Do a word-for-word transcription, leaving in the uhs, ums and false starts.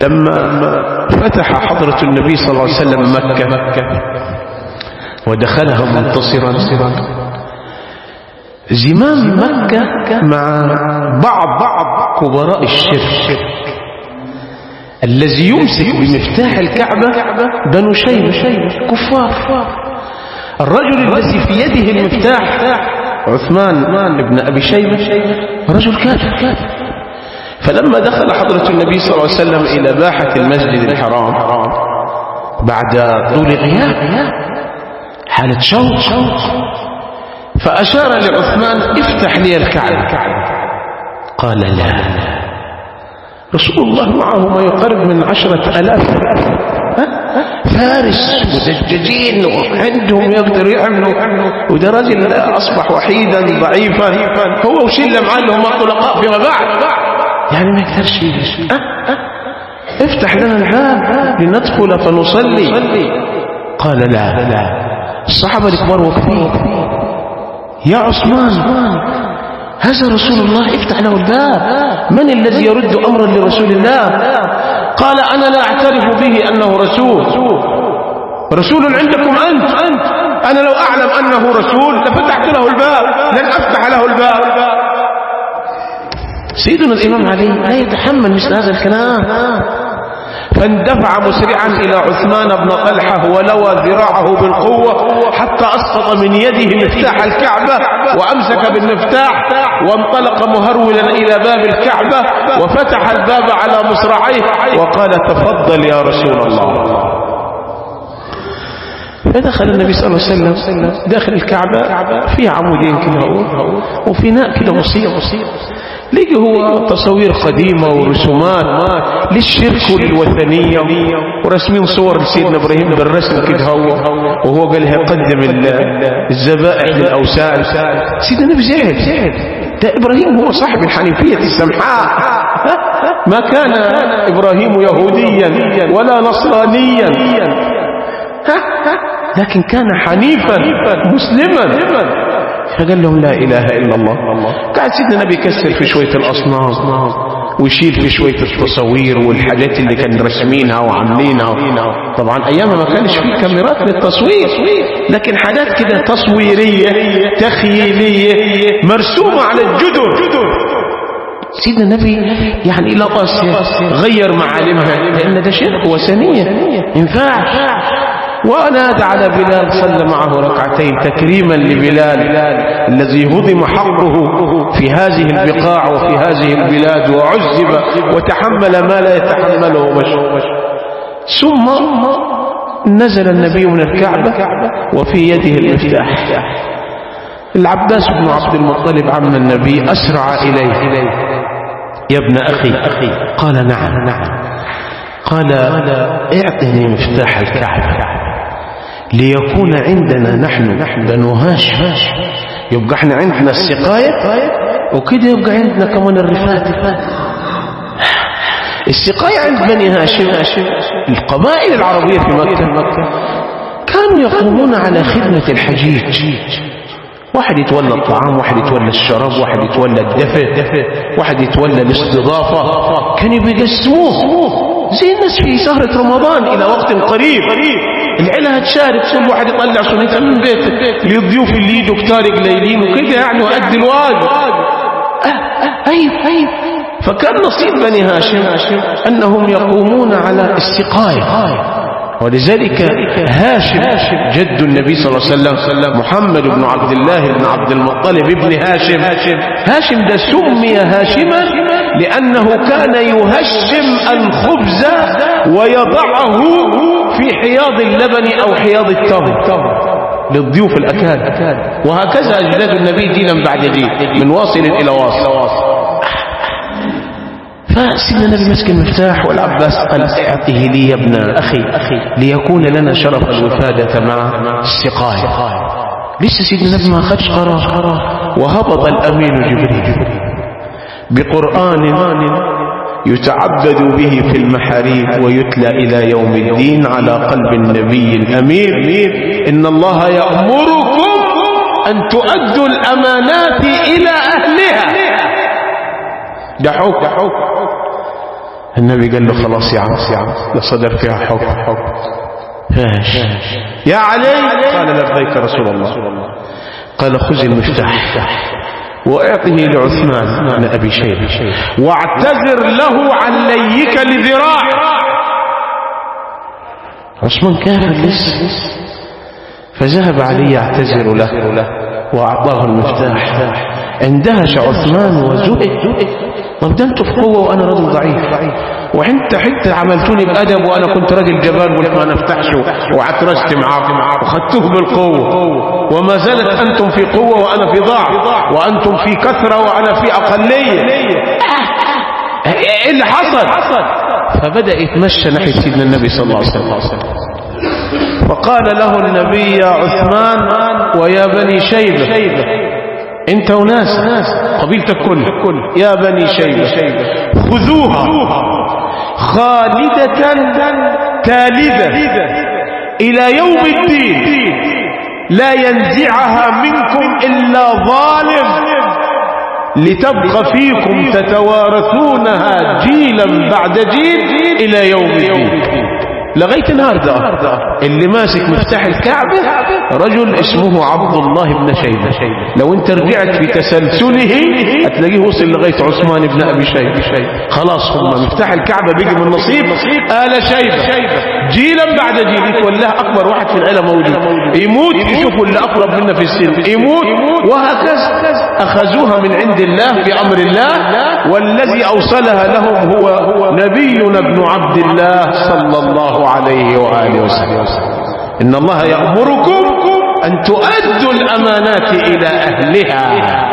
لما فتح حضرة النبي صلى الله عليه وسلم مكة ودخلها منتصرا، زمام مكة مع بعض بعض كبراء الشرك الذي يمسك بمفتاح الكعبة بنو شيبة كفار. الرجل الذي في يده المفتاح عثمان بن أبي شيبة رجل كافر. فلما دخل حضرة النبي صلى الله عليه وسلم إلى باحة المسجد الحرام بعد طول غياب حالة شوق، فأشار لعثمان افتح لي الكعبة. قال لا، رسول الله معه ما يقرب من عشرة ألاف فارس مدججين وعندهم يقدر يعملوا، وده رجل أصبح وحيدا ضعيفا هو وشلة معاه اللي هم طلقاء فيما بعد، يعني ما يقدرش يجي. افتح لنا الباب لندخل فنصلي. قال لا، الصحابة الكبار وقفين. يا عثمان، هذا رسول الله، افتح له الباب. من الذي يرد أمرا لرسول الله؟ قال أنا لا أعترف به أنه رسول رسول عندكم أنت. أنا لو أعلم أنه رسول لفتحت له الباب، لن أفتح له الباب. سيدنا الإمام علي لا يتحمل مثل هذا الكلام، فاندفع مسرعا إلى عثمان بن طلحة ولوى ذراعه بالقوة حتى أسقط من يده مفتاح الكعبة وأمسك بالمفتاح وانطلق مهرولا إلى باب الكعبة وفتح الباب على مصراعيه وقال تفضل يا رسول الله. فدخل النبي صلى الله عليه وسلم داخل الكعبة في عمودين كده وفي ناء كده بسيط، لقي هو تصوير قديمة ورسومات للشرك والوثنية ورسمين صور لسيدنا إبراهيم بالرسم كده هو، وهو قال يقدم الذبائح للأوثان. سيدنا النبي زعل، ده إبراهيم هو صاحب الحنيفية السمحاء، ما كان إبراهيم يهوديا ولا نصرانيا، لكن كان حنيفا مسلما. فقال لهم لا إله إلا الله. قاعد سيدنا النبي يكسر في شوية الأصنام ويشيل في شوية التصوير والحاجات اللي كان رسمينها وعاملينها. طبعا أيامها ما كانش فيه كاميرات للتصوير، لكن حاجات كده تصويرية تخيلية مرسومة على الجدر. سيدنا النبي يعني إلى قاسية غير معالمها لأن ده شرك وثنية ينفع. ونادى على بلال صلى معه ركعتين تكريما لبلال الذي هضم حقه في هذه البقاع وفي هذه البلاد وعذب وتحمل ما لا يتحمله بشر. ثم نزل النبي من الكعبة وفي يده المفتاح. العباس بن عبد المطلب عم النبي أسرع إليه يا ابن أخي. قال نعم. قال اعطني مفتاح الكعبة ليكون عندنا نحن بنو هاشم، يبقى احنا عندنا السقاية وكده يبقى عندنا كمان الرفات. السقاية عند بني هاشم. القبائل العربية في مكة كانوا يقومون على خدمة الحجيج، واحد يتولى الطعام، واحد يتولى الشراب، واحد يتولى الدفء، واحد يتولى الاستضافة. كانوا بيقسموه زي الناس في سهرة رمضان إلى وقت قريب، العيلة هتشارك، كل واحد يطلع سنة من بيته للضيوف اللي يدوا كتارق ليلين وكده يعني وأدي الواجب. أيوه أيوه. فكان نصيب بني هاشم أنهم يقومون على السقاية، ولذلك هاشم جد النبي صلى الله عليه وسلم محمد بن عبد الله بن عبد المطلب ابن هاشم. هاشم ده سمي هاشما لأنه كان يهشم الخبز ويضعه في حياض اللبن أو حياض التمر للضيوف الأكاد. وهكذا أجداد النبي دينا بعد دين من واصل إلى واصل. فسيدنا النبي مسك المفتاح والعباس قال اعطه لي يا ابن أخي ليكون لنا شرف الوفادة مع السقاية. لسه سيدنا النبي ما أخذش قرار، وهبط الأمين جبريل بقرآن يتعبد به في المحاريب ويتلى إلى يوم الدين على قلب النبي الأمير. إن الله يأمركم أن تؤدوا الأمانات إلى أهلها. ده حكم. النبي قال له خلاص يا عم يا عم لا صدر فيها حكم حكم فاش يا علي. قال لبيك رسول الله. قال خذ المفتاح واعطه لعثمان بن ابي شيبه واعتذر له عن ليك لذراع. عثمان كافر لسه، فذهب علي يعتذر له واعطاه المفتاح. اندهش عثمان وزهد. طب ده انتوا في قوه وانا رجل ضعيف، وانت حتى عملتوني بادب وانا كنت راجل جبان قلت ما نفتحش وعترست معاكم وخدتوه بالقوه، وما زالت انتم في قوه وانا في ضعف، وانتم في كثره وانا في اقليه. ايه اللي حصل؟ فبدا يتمشى ناحيه سيدنا النبي صلى الله عليه وسلم، فقال له النبي يا عثمان ويا بني شيبه، انت وناس قبيلتك كل يا بني شيبة خذوها خالدة تالدة إلى يوم الدين لا ينزعها منكم إلا ظالم، لتبقى فيكم تتوارثونها جيلا بعد جيل إلى يوم الدين. لغاية النهاردة اللي ماسك مفتاح الكعبة رجل اسمه عبد الله بن شيبة. لو انت رجعت في تسلسله هتلاقيه وصل لغاية عثمان بن ابي شيبة. خلاص هم مفتاح الكعبة بيجي من نصيب آل شيبة جيلا بعد جيل. يتولاه اكبر واحد في العيلة موجود، يموت يشوفوا اللي اقرب منا في السن يموت، وهكذا اخذوها من عند الله بامر الله، والذي اوصلها لهم هو نبينا ابن عبد الله صلى الله عليه وآله وسلم. إن الله يأمركم أن تؤدوا الأمانات إلى أهلها